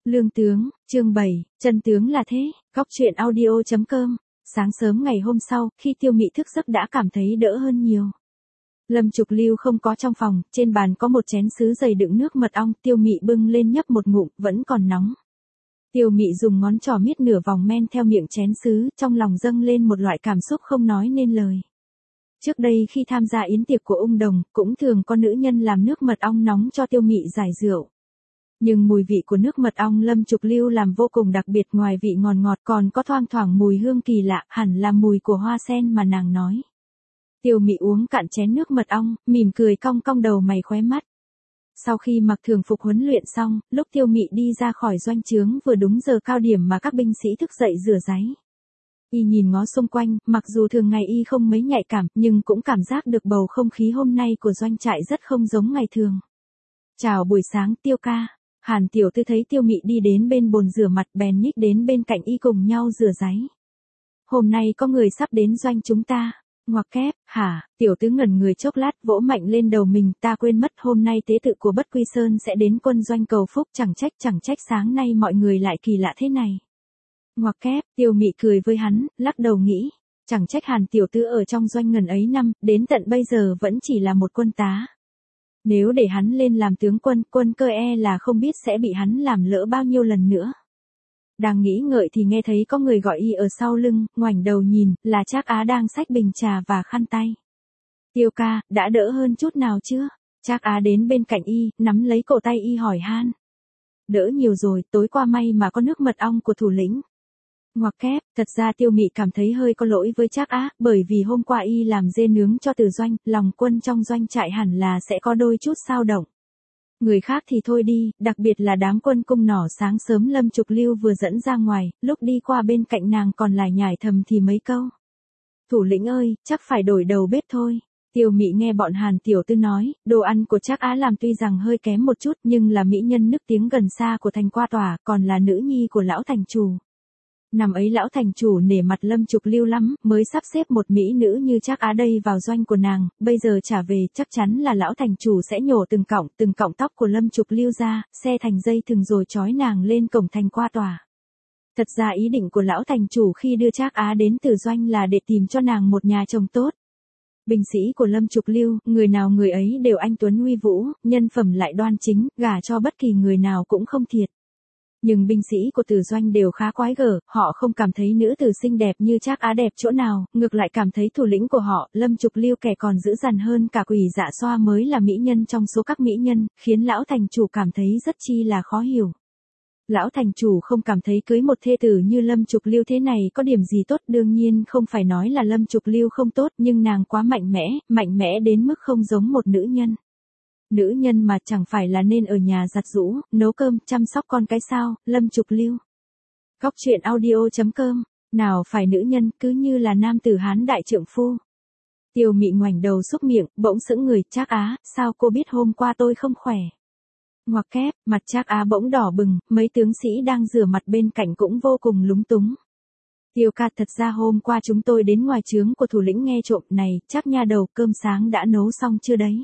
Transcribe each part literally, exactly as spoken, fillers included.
Lương tướng, chương bảy, chân tướng là thế, góc truyện audio.com. Sáng sớm ngày hôm sau, khi Tiêu Mị thức giấc đã cảm thấy đỡ hơn nhiều. Lâm Trục Lưu không có trong phòng, trên bàn có một chén sứ dày đựng nước mật ong, Tiêu Mị bưng lên nhấp một ngụm, vẫn còn nóng. Tiêu Mị dùng ngón trỏ miết nửa vòng men theo miệng chén sứ, trong lòng dâng lên một loại cảm xúc không nói nên lời. Trước đây khi tham gia yến tiệc của Ung Đồng, cũng thường có nữ nhân làm nước mật ong nóng cho Tiêu Mị giải rượu. Nhưng mùi vị của nước mật ong Lâm Trục Lưu làm vô cùng đặc biệt, ngoài vị ngọt ngọt còn có thoang thoảng mùi hương kỳ lạ, hẳn là mùi của hoa sen mà nàng nói. Tiêu Mị uống cạn chén nước mật ong, mỉm cười cong cong đầu mày khóe mắt. Sau khi mặc thường phục huấn luyện xong, lúc Tiêu Mị đi ra khỏi doanh trướng vừa đúng giờ cao điểm mà các binh sĩ thức dậy rửa ráy. Y nhìn ngó xung quanh, mặc dù thường ngày y không mấy nhạy cảm, nhưng cũng cảm giác được bầu không khí hôm nay của doanh trại rất không giống ngày thường. Chào buổi sáng Tiêu ca. Hàn tiểu tư thấy Tiêu Mị đi đến bên bồn rửa mặt bèn nhích đến bên cạnh y cùng nhau rửa ráy. Hôm nay có người sắp đến doanh chúng ta. Ngoặc kép, hả, tiểu tứ ngẩn người chốc lát vỗ mạnh lên đầu mình, ta quên mất hôm nay tế tự của Bất Quy Sơn sẽ đến quân doanh cầu phúc, chẳng trách chẳng trách sáng nay mọi người lại kỳ lạ thế này. Ngoặc kép, Tiêu Mị cười với hắn, lắc đầu nghĩ, chẳng trách Hàn tiểu tư ở trong doanh ngần ấy năm, đến tận bây giờ vẫn chỉ là một quân tá. Nếu để hắn lên làm tướng quân, quân cơ e là không biết sẽ bị hắn làm lỡ bao nhiêu lần nữa. Đang nghĩ ngợi thì nghe thấy có người gọi y ở sau lưng, ngoảnh đầu nhìn, là Trác Á đang xách bình trà và khăn tay. Tiêu ca, đã đỡ hơn chút nào chưa? Trác Á đến bên cạnh y, nắm lấy cổ tay y hỏi han. Đỡ nhiều rồi, tối qua may mà có nước mật ong của thủ lĩnh. Ngoặc kép, thật ra Tiêu Mị cảm thấy hơi có lỗi với Trác Á, bởi vì hôm qua y làm dê nướng cho Từ doanh, lòng quân trong doanh trại hẳn là sẽ có đôi chút xao động. Người khác thì thôi đi, đặc biệt là đám quân cung nỏ sáng sớm Lâm Trục Lưu vừa dẫn ra ngoài, lúc đi qua bên cạnh nàng còn lải nhải thầm thì mấy câu. Thủ lĩnh ơi, chắc phải đổi đầu bếp thôi. Tiêu Mị nghe bọn Hàn tiểu tư nói, đồ ăn của Trác Á làm tuy rằng hơi kém một chút nhưng là mỹ nhân nức tiếng gần xa của thành qua tòa, còn là nữ nhi của lão thành chủ. Năm ấy lão thành chủ nể mặt Lâm Trục Lưu lắm, mới sắp xếp một mỹ nữ như Trác Á đây vào doanh của nàng, bây giờ trả về chắc chắn là lão thành chủ sẽ nhổ từng cọng, từng cọng tóc của Lâm Trục Lưu ra, xe thành dây thừng rồi trói nàng lên cổng thành qua tòa. Thật ra ý định của lão thành chủ khi đưa Trác Á đến Từ doanh là để tìm cho nàng một nhà chồng tốt. Binh sĩ của Lâm Trục Lưu, người nào người ấy đều anh tuấn uy vũ, nhân phẩm lại đoan chính, gả cho bất kỳ người nào cũng không thiệt. Nhưng binh sĩ của Từ doanh đều khá quái gở, họ không cảm thấy nữ tử xinh đẹp như Trác Á đẹp chỗ nào, ngược lại cảm thấy thủ lĩnh của họ, Lâm Trục Lưu kẻ còn dữ dằn hơn cả Quỷ Dạ Xoa mới là mỹ nhân trong số các mỹ nhân, khiến lão thành chủ cảm thấy rất chi là khó hiểu. Lão thành chủ không cảm thấy cưới một thê tử như Lâm Trục Lưu thế này có điểm gì tốt, đương nhiên không phải nói là Lâm Trục Lưu không tốt, nhưng nàng quá mạnh mẽ, mạnh mẽ đến mức không giống một nữ nhân. Nữ nhân mà chẳng phải là nên ở nhà giặt giũ, nấu cơm, chăm sóc con cái sao, Lâm Trục Lưu. Góc truyện audio.com, nào phải nữ nhân, cứ như là nam tử Hán đại trượng phu. Tiêu Mị ngoảnh đầu xúc miệng, bỗng sững người, Trác Á, sao cô biết hôm qua tôi không khỏe? Ngoặc kép, mặt Trác Á bỗng đỏ bừng, mấy tướng sĩ đang rửa mặt bên cạnh cũng vô cùng lúng túng. Tiêu ca, thật ra hôm qua chúng tôi đến ngoài trướng của thủ lĩnh nghe trộm, này, chắc nha đầu cơm sáng đã nấu xong chưa đấy?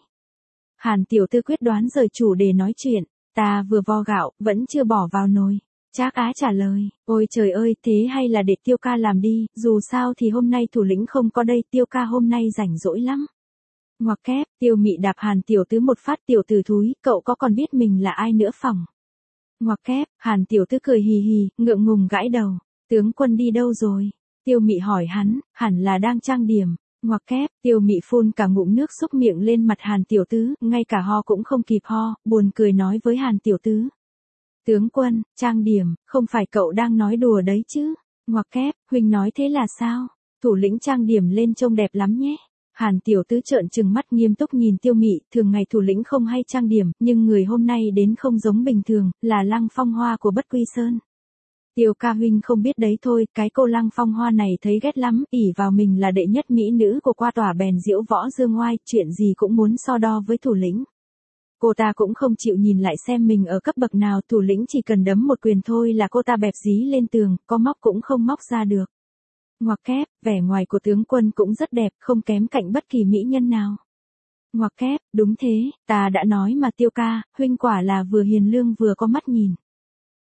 Hàn tiểu tư quyết đoán rời chủ đề nói chuyện, ta vừa vo gạo, vẫn chưa bỏ vào nồi. Trác Á trả lời, ôi trời ơi, thế hay là để Tiêu ca làm đi, dù sao thì hôm nay thủ lĩnh không có đây, Tiêu ca hôm nay rảnh rỗi lắm. Ngoặc kép, Tiêu Mị đạp Hàn tiểu tứ một phát, tiểu tử thúi, cậu có còn biết mình là ai nữa phỏng? Ngoặc kép, Hàn tiểu tứ cười hì hì, ngượng ngùng gãi đầu, tướng quân đi đâu rồi? Tiêu Mị hỏi hắn, hẳn là đang trang điểm. Ngoặc kép, Tiêu Mị phun cả ngụm nước xúc miệng lên mặt Hàn tiểu tứ, ngay cả ho cũng không kịp ho, buồn cười nói với Hàn tiểu tứ. Tướng quân, trang điểm, không phải cậu đang nói đùa đấy chứ? Ngoặc kép, huynh nói thế là sao? Thủ lĩnh trang điểm lên trông đẹp lắm nhé. Hàn tiểu tứ trợn trừng mắt nghiêm túc nhìn Tiêu Mị, thường ngày thủ lĩnh không hay trang điểm, nhưng người hôm nay đến không giống bình thường, là Lăng Phong Hoa của Bất Quy Sơn. Tiêu ca huynh không biết đấy thôi, cái cô Lăng Phong Hoa này thấy ghét lắm, ỷ vào mình là đệ nhất mỹ nữ của qua tòa bèn diễu võ dương oai, chuyện gì cũng muốn so đo với thủ lĩnh. Cô ta cũng không chịu nhìn lại xem mình ở cấp bậc nào, thủ lĩnh chỉ cần đấm một quyền thôi là cô ta bẹp dí lên tường, có móc cũng không móc ra được. Ngoặc kép, vẻ ngoài của tướng quân cũng rất đẹp, không kém cạnh bất kỳ mỹ nhân nào. Ngoặc kép, đúng thế, ta đã nói mà Tiêu ca, huynh quả là vừa hiền lương vừa có mắt nhìn.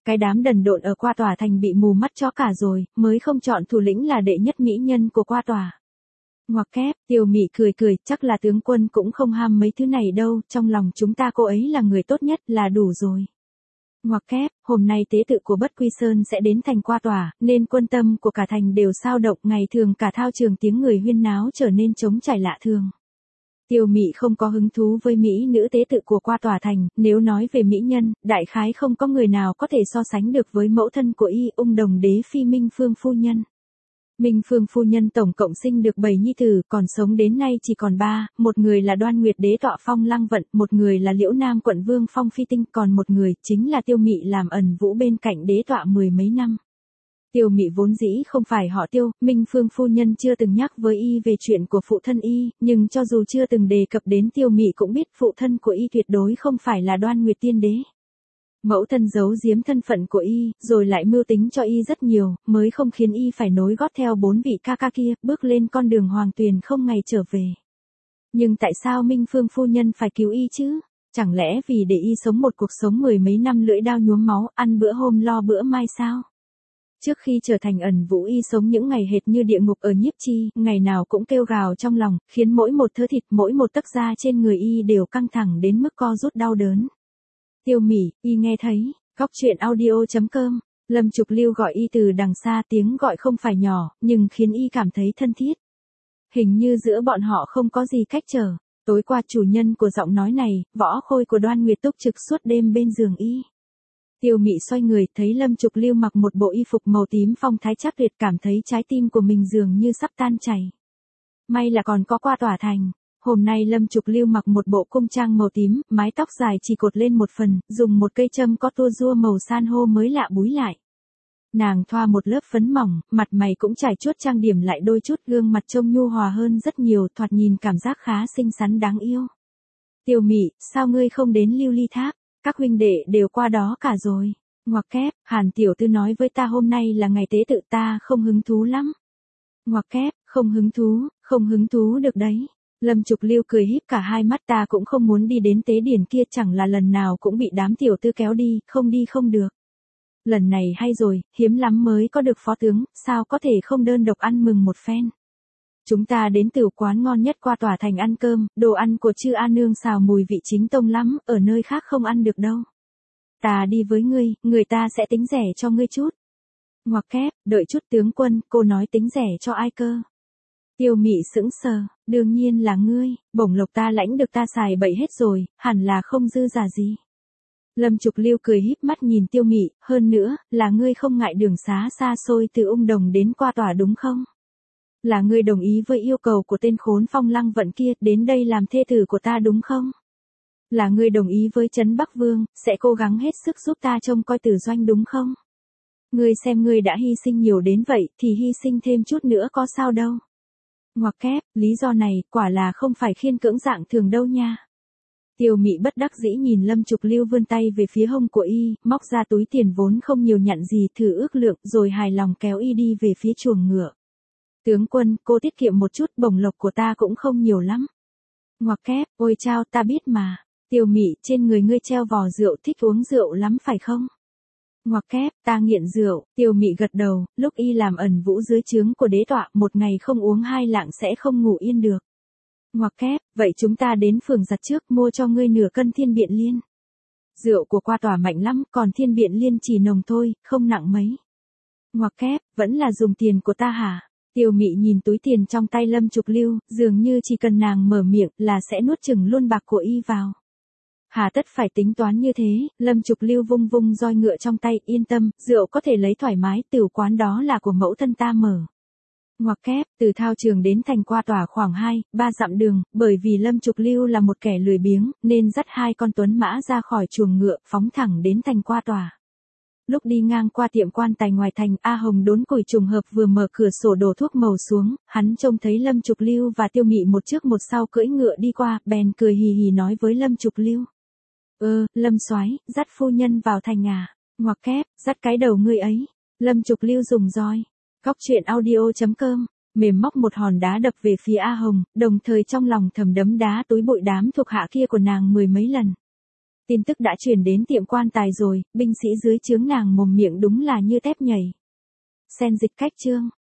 cái đám đần độn ở Qua Tòa thành bị mù mắt chó cả rồi, mới không chọn thủ lĩnh là đệ nhất mỹ nhân của Qua Tòa. Ngoặc kép, Tiêu Mị cười cười, chắc là tướng quân cũng không ham mấy thứ này đâu, trong lòng chúng ta cô ấy là người tốt nhất là đủ rồi. Ngoặc kép, hôm nay tế tự của Bất Quy Sơn sẽ đến thành Qua Tòa, nên quân tâm của cả thành đều sao động, ngày thường cả thao trường tiếng người huyên náo trở nên trống trải lạ thường. Tiêu Mị không có hứng thú với mỹ nữ tế tự của Qua Tòa thành, nếu nói về mỹ nhân, đại khái không có người nào có thể so sánh được với mẫu thân của y, Ung Đồng Đế Phi Minh Phương phu nhân. Minh Phương phu nhân tổng cộng sinh được bảy nhi tử, còn sống đến nay chỉ còn ba, một người là Đoan Nguyệt Đế tọa Phong Lăng Vận, một người là Liễu Nam quận vương Phong Phi Tinh, còn một người chính là Tiêu Mị làm ẩn vũ bên cạnh đế tọa mười mấy năm. Tiêu Mị vốn dĩ không phải họ Tiêu, Minh Phương phu nhân chưa từng nhắc với y về chuyện của phụ thân y, nhưng cho dù chưa từng đề cập đến Tiêu Mị cũng biết phụ thân của y tuyệt đối không phải là Đoan Nguyệt Tiên Đế. Mẫu thân giấu giếm thân phận của y, rồi lại mưu tính cho y rất nhiều, mới không khiến y phải nối gót theo bốn vị ca ca kia, bước lên con đường hoàng tuyền không ngày trở về. Nhưng tại sao Minh Phương phu nhân phải cứu y chứ? Chẳng lẽ vì để y sống một cuộc sống mười mấy năm lưỡi đao nhuốm máu, ăn bữa hôm lo bữa mai sao? Trước khi trở thành ẩn vũ y sống những ngày hệt như địa ngục ở Nhiếp Chi, ngày nào cũng kêu gào trong lòng, khiến mỗi một thớ thịt, mỗi một tấc da trên người y đều căng thẳng đến mức co rút đau đớn. Tiêu Mị, y nghe thấy, góc truyện audio chấm com, Lâm Trục Lưu gọi y từ đằng xa, tiếng gọi không phải nhỏ, nhưng khiến y cảm thấy thân thiết. Hình như giữa bọn họ không có gì cách trở. Tối qua chủ nhân của giọng nói này, Võ Khôi của Đoan Nguyệt túc trực suốt đêm bên giường y. Tiêu Mị xoay người, thấy Lâm Trục Lưu mặc một bộ y phục màu tím phong thái chắc tuyệt, cảm thấy trái tim của mình dường như sắp tan chảy. May là còn có Qua Tòa thành. Hôm nay Lâm Trục Lưu mặc một bộ cung trang màu tím, mái tóc dài chỉ cột lên một phần, dùng một cây châm có tua rua màu san hô mới lạ búi lại. Nàng thoa một lớp phấn mỏng, mặt mày cũng trải chuốt trang điểm lại đôi chút, gương mặt trông nhu hòa hơn rất nhiều, thoạt nhìn cảm giác khá xinh xắn đáng yêu. Tiêu Mị, sao ngươi không đến Lưu Ly Tháp? Các huynh đệ đều qua đó cả rồi. Ngoặc kép, Hàn tiểu thư nói với ta hôm nay là ngày tế tự, ta không hứng thú lắm. Ngoặc kép, không hứng thú, không hứng thú được đấy. Lâm Trục Lưu cười híp cả hai mắt, ta cũng không muốn đi đến tế điển kia, chẳng là lần nào cũng bị đám tiểu tư kéo đi, không đi không được. Lần này hay rồi, hiếm lắm mới có được phó tướng, sao có thể không đơn độc ăn mừng một phen. Chúng ta đến từ quán ngon nhất Qua Tòa thành ăn cơm, đồ ăn của Chư A Nương xào mùi vị chính tông lắm, ở nơi khác không ăn được đâu. Ta đi với ngươi, người ta sẽ tính rẻ cho ngươi chút. Ngoặc kép, đợi chút tướng quân, cô nói tính rẻ cho ai cơ? Tiêu Mị sững sờ, đương nhiên là ngươi, bổng lộc ta lãnh được ta xài bậy hết rồi, hẳn là không dư giả gì. Lâm Trục Lưu cười híp mắt nhìn Tiêu Mị, hơn nữa, là ngươi không ngại đường xá xa xôi từ Ung Đồng đến Qua Tòa đúng không? Là ngươi đồng ý với yêu cầu của tên khốn Phong Lăng Vận kia, đến đây làm thê tử của ta đúng không? Là ngươi đồng ý với Trấn Bắc Vương, sẽ cố gắng hết sức giúp ta trông coi Tử Doanh đúng không? Ngươi xem ngươi đã hy sinh nhiều đến vậy, thì hy sinh thêm chút nữa có sao đâu. Ngoặc kép, lý do này, quả là không phải khiên cưỡng dạng thường đâu nha. Tiêu Mị bất đắc dĩ nhìn Lâm Trục Lưu vươn tay về phía hông của y, móc ra túi tiền vốn không nhiều nhặn gì, thử ước lượng, rồi hài lòng kéo y đi về phía chuồng ngựa. Tướng quân, cô tiết kiệm một chút, bổng lộc của ta cũng không nhiều lắm. Ngoặc kép, ôi chao, ta biết mà. Tiêu Mị, trên người ngươi treo vò rượu, thích uống rượu lắm phải không? Ngoặc kép, ta nghiện rượu. Tiêu Mị gật đầu, lúc y làm ẩn vũ dưới trướng của đế tọa, một ngày không uống hai lạng sẽ không ngủ yên được. Ngoặc kép, vậy chúng ta đến phường giặt trước, mua cho ngươi nửa cân Thiên Biện Liên. Rượu của Qua Tòa mạnh lắm, còn Thiên Biện Liên chỉ nồng thôi, không nặng mấy. Ngoặc kép, vẫn là dùng tiền của ta hả? Tiêu Mị nhìn túi tiền trong tay Lâm Trục Lưu, dường như chỉ cần nàng mở miệng là sẽ nuốt chửng luôn bạc của y vào. Hà tất phải tính toán như thế, Lâm Trục Lưu vung vung roi ngựa trong tay, yên tâm, rượu có thể lấy thoải mái, tửu quán đó là của mẫu thân ta mở. Ngoặc kép, từ thao trường đến thành Qua Tòa khoảng hai, ba dặm đường, bởi vì Lâm Trục Lưu là một kẻ lười biếng, nên dắt hai con tuấn mã ra khỏi chuồng ngựa, phóng thẳng đến thành Qua Tòa. Lúc đi ngang qua tiệm quan tài ngoài thành, A Hồng đốn củi trùng hợp vừa mở cửa sổ đổ thuốc màu xuống, hắn trông thấy Lâm Trục Lưu và Tiêu Mị một trước một sau cưỡi ngựa đi qua, bèn cười hì hì nói với Lâm Trục Lưu. Ơ, Lâm soái, dắt phu nhân vào thành à? Ngoặc kép, dắt cái đầu ngươi ấy. Lâm Trục Lưu dùng roi. Góc truyện audio chấm com, mềm móc một hòn đá đập về phía A Hồng, đồng thời trong lòng thầm đấm đá túi bụi đám thuộc hạ kia của nàng mười mấy lần. Tin tức đã truyền đến tiệm quan tài rồi, binh sĩ dưới trướng nàng mồm miệng đúng là như tép nhảy. Sen dịch cách chương.